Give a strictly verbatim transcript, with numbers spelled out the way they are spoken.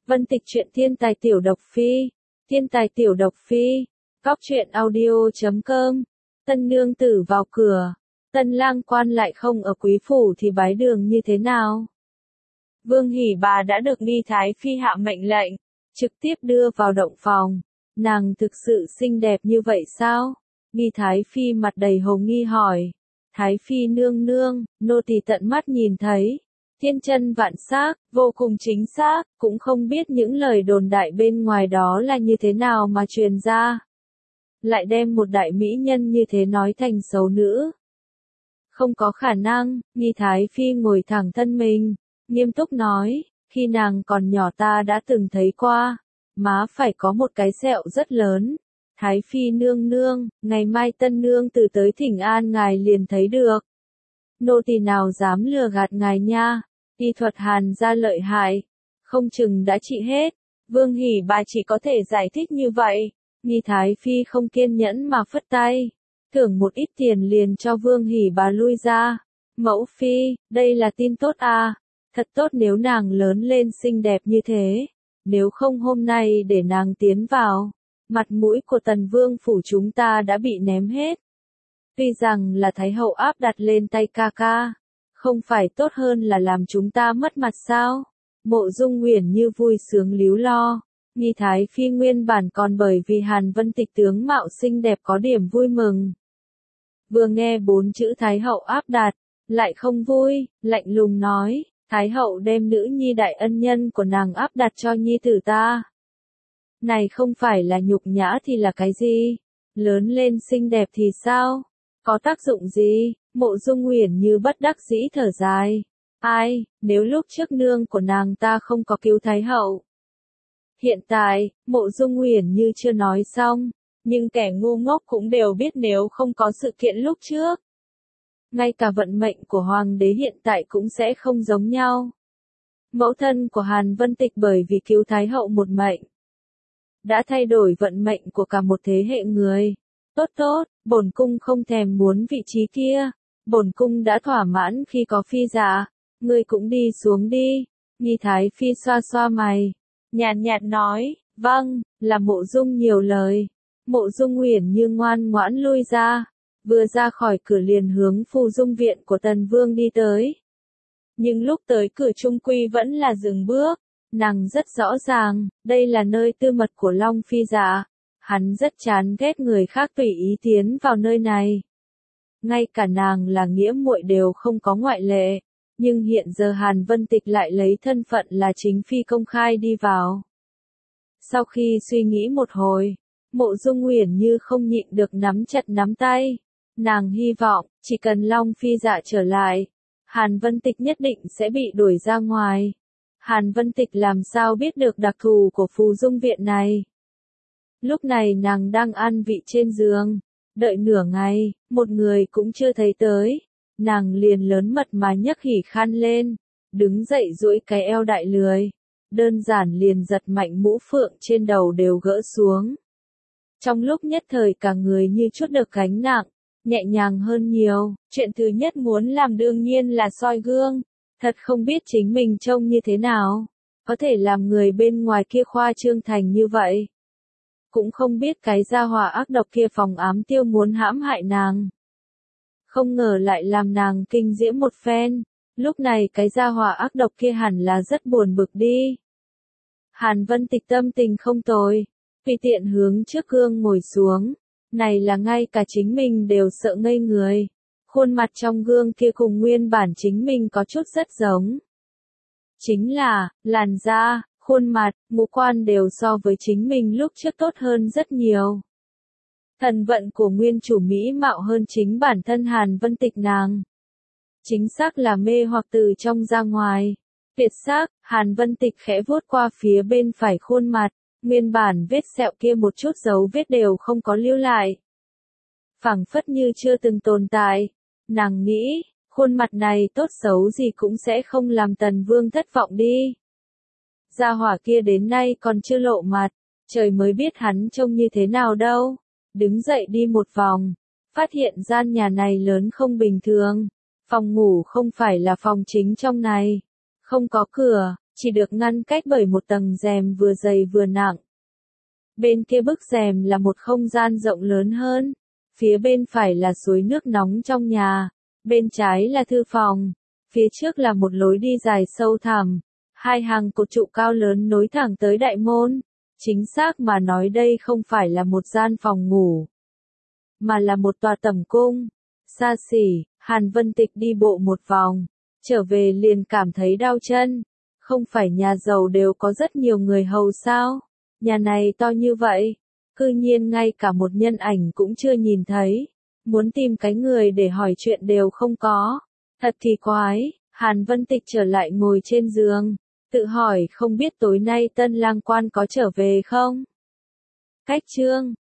Vân Tịch truyện thiên tài tiểu độc phi, thiên tài tiểu độc phi, góc truyện audio chấm com. Tân nương tử vào cửa, tân lang quan lại không ở quý phủ thì bái đường như thế nào? Vương Hỉ Bà đã được Nghi Thái Phi hạ mệnh lệnh, trực tiếp đưa vào động phòng. Nàng thực sự xinh đẹp như vậy sao? Nghi Thái Phi mặt đầy hồ nghi hỏi. Thái Phi nương nương, nô tỳ tận mắt nhìn thấy. Thiên chân vạn xác, vô cùng chính xác, cũng không biết những lời đồn đại bên ngoài đó là như thế nào mà truyền ra. Lại đem một đại mỹ nhân như thế nói thành xấu nữ. Không có khả năng, Nghi Thái Phi ngồi thẳng thân mình, nghiêm túc nói, khi nàng còn nhỏ ta đã từng thấy qua, má phải có một cái sẹo rất lớn. Thái Phi nương nương, ngày mai tân nương từ tới thỉnh an ngài liền thấy được. Nô tỳ nào dám lừa gạt ngài nha, y thuật Hàn gia lợi hại, không chừng đã trị hết. Vương Hỉ Bà chỉ có thể giải thích như vậy. Nghi Thái Phi không kiên nhẫn mà phất tay, thưởng một ít tiền liền cho Vương Hỉ Bà lui ra. Mẫu phi, đây là tin tốt à, thật tốt nếu nàng lớn lên xinh đẹp như thế, nếu không hôm nay để nàng tiến vào, mặt mũi của Tần Vương phủ chúng ta đã bị ném hết. Tuy rằng là Thái hậu áp đặt lên tay ca ca, không phải tốt hơn là làm chúng ta mất mặt sao? Mộ Dung Uyển Như vui sướng líu lo. Nghi Thái Phi nguyên bản còn bởi vì Hàn Vân Tịch tướng mạo xinh đẹp có điểm vui mừng. Vừa nghe bốn chữ Thái hậu áp đặt, lại không vui, lạnh lùng nói, Thái hậu đem nữ nhi đại ân nhân của nàng áp đặt cho nhi tử ta. Này không phải là nhục nhã thì là cái gì? Lớn lên xinh đẹp thì sao? Có tác dụng gì? Mộ Dung Uyển Như bất đắc dĩ thở dài. Ai, nếu lúc trước nương của nàng ta không có cứu Thái hậu. Hiện tại, Mộ Dung Uyển Như chưa nói xong, nhưng kẻ ngu ngốc cũng đều biết nếu không có sự kiện lúc trước, ngay cả vận mệnh của Hoàng đế hiện tại cũng sẽ không giống nhau. Mẫu thân của Hàn Vân Tịch bởi vì cứu Thái hậu một mệnh, đã thay đổi vận mệnh của cả một thế hệ người. Tốt tốt, bổn cung không thèm muốn vị trí kia, bổn cung đã thỏa mãn khi có phi giả, ngươi cũng đi xuống đi. Nghi Thái Phi xoa xoa mày, nhàn nhạt nói, vâng, là Mộ Dung nhiều lời. Mộ Dung Uyển Như ngoan ngoãn lui ra, vừa ra khỏi cửa liền hướng Phù Dung viện của Tần Vương đi tới. Nhưng lúc tới cửa trung quy vẫn là dừng bước, nàng rất rõ ràng, đây là nơi tư mật của Long Phi giả. Hắn rất chán ghét người khác tùy ý tiến vào nơi này. Ngay cả nàng là nghĩa muội đều không có ngoại lệ, nhưng hiện giờ Hàn Vân Tịch lại lấy thân phận là chính phi công khai đi vào. Sau khi suy nghĩ một hồi, Mộ Dung Uyển Như không nhịn được nắm chặt nắm tay. Nàng hy vọng, chỉ cần Long Phi dạ trở lại, Hàn Vân Tịch nhất định sẽ bị đuổi ra ngoài. Hàn Vân Tịch làm sao biết được đặc thù của Phù Dung viện này? Lúc này nàng đang ăn vị trên giường, đợi nửa ngày, một người cũng chưa thấy tới. Nàng liền lớn mật mà nhấc hỉ khăn lên, đứng dậy duỗi cái eo đại lười, đơn giản liền giật mạnh mũ phượng trên đầu đều gỡ xuống. Trong lúc nhất thời cả người như chút được gánh nặng, nhẹ nhàng hơn nhiều. Chuyện thứ nhất muốn làm đương nhiên là soi gương, thật không biết chính mình trông như thế nào, có thể làm người bên ngoài kia khoa trương thành như vậy. Cũng không biết cái gia hỏa ác độc kia phòng ám tiêu muốn hãm hại nàng. Không ngờ lại làm nàng kinh diễm một phen, lúc này cái gia hỏa ác độc kia hẳn là rất buồn bực đi. Hàn Vân Tịch tâm tình không tồi, tùy tiện hướng trước gương ngồi xuống, này là ngay cả chính mình đều sợ ngây người. Khuôn mặt trong gương kia cùng nguyên bản chính mình có chút rất giống. Chính là, làn da, khuôn mặt, ngũ quan đều so với chính mình lúc trước tốt hơn rất nhiều. Thần vận của nguyên chủ mỹ mạo hơn chính bản thân Hàn Vân Tịch nàng. Chính xác là mê hoặc từ trong ra ngoài. Tuyệt xác, Hàn Vân Tịch khẽ vuốt qua phía bên phải khuôn mặt, nguyên bản vết sẹo kia một chút dấu vết đều không có lưu lại. Phảng phất như chưa từng tồn tại. Nàng nghĩ, khuôn mặt này tốt xấu gì cũng sẽ không làm Tần Vương thất vọng đi. Gia hỏa kia đến nay còn chưa lộ mặt, trời mới biết hắn trông như thế nào đâu. Đứng dậy đi một vòng, phát hiện gian nhà này lớn không bình thường. Phòng ngủ không phải là phòng chính trong này, không có cửa, chỉ được ngăn cách bởi một tầng rèm vừa dày vừa nặng. Bên kia bức rèm là một không gian rộng lớn hơn, phía bên phải là suối nước nóng trong nhà, bên trái là thư phòng, phía trước là một lối đi dài sâu thẳm, hai hàng cột trụ cao lớn nối thẳng tới đại môn. Chính xác mà nói đây không phải là một gian phòng ngủ, mà là một tòa tẩm cung. Xa xỉ, Hàn Vân Tịch đi bộ một vòng, trở về liền cảm thấy đau chân. Không phải nhà giàu đều có rất nhiều người hầu sao? Nhà này to như vậy, cư nhiên ngay cả một nhân ảnh cũng chưa nhìn thấy. Muốn tìm cái người để hỏi chuyện đều không có. Thật thì quái, Hàn Vân Tịch trở lại ngồi trên giường, tự hỏi không biết tối nay Tân Lang Quan có trở về không? Cách chương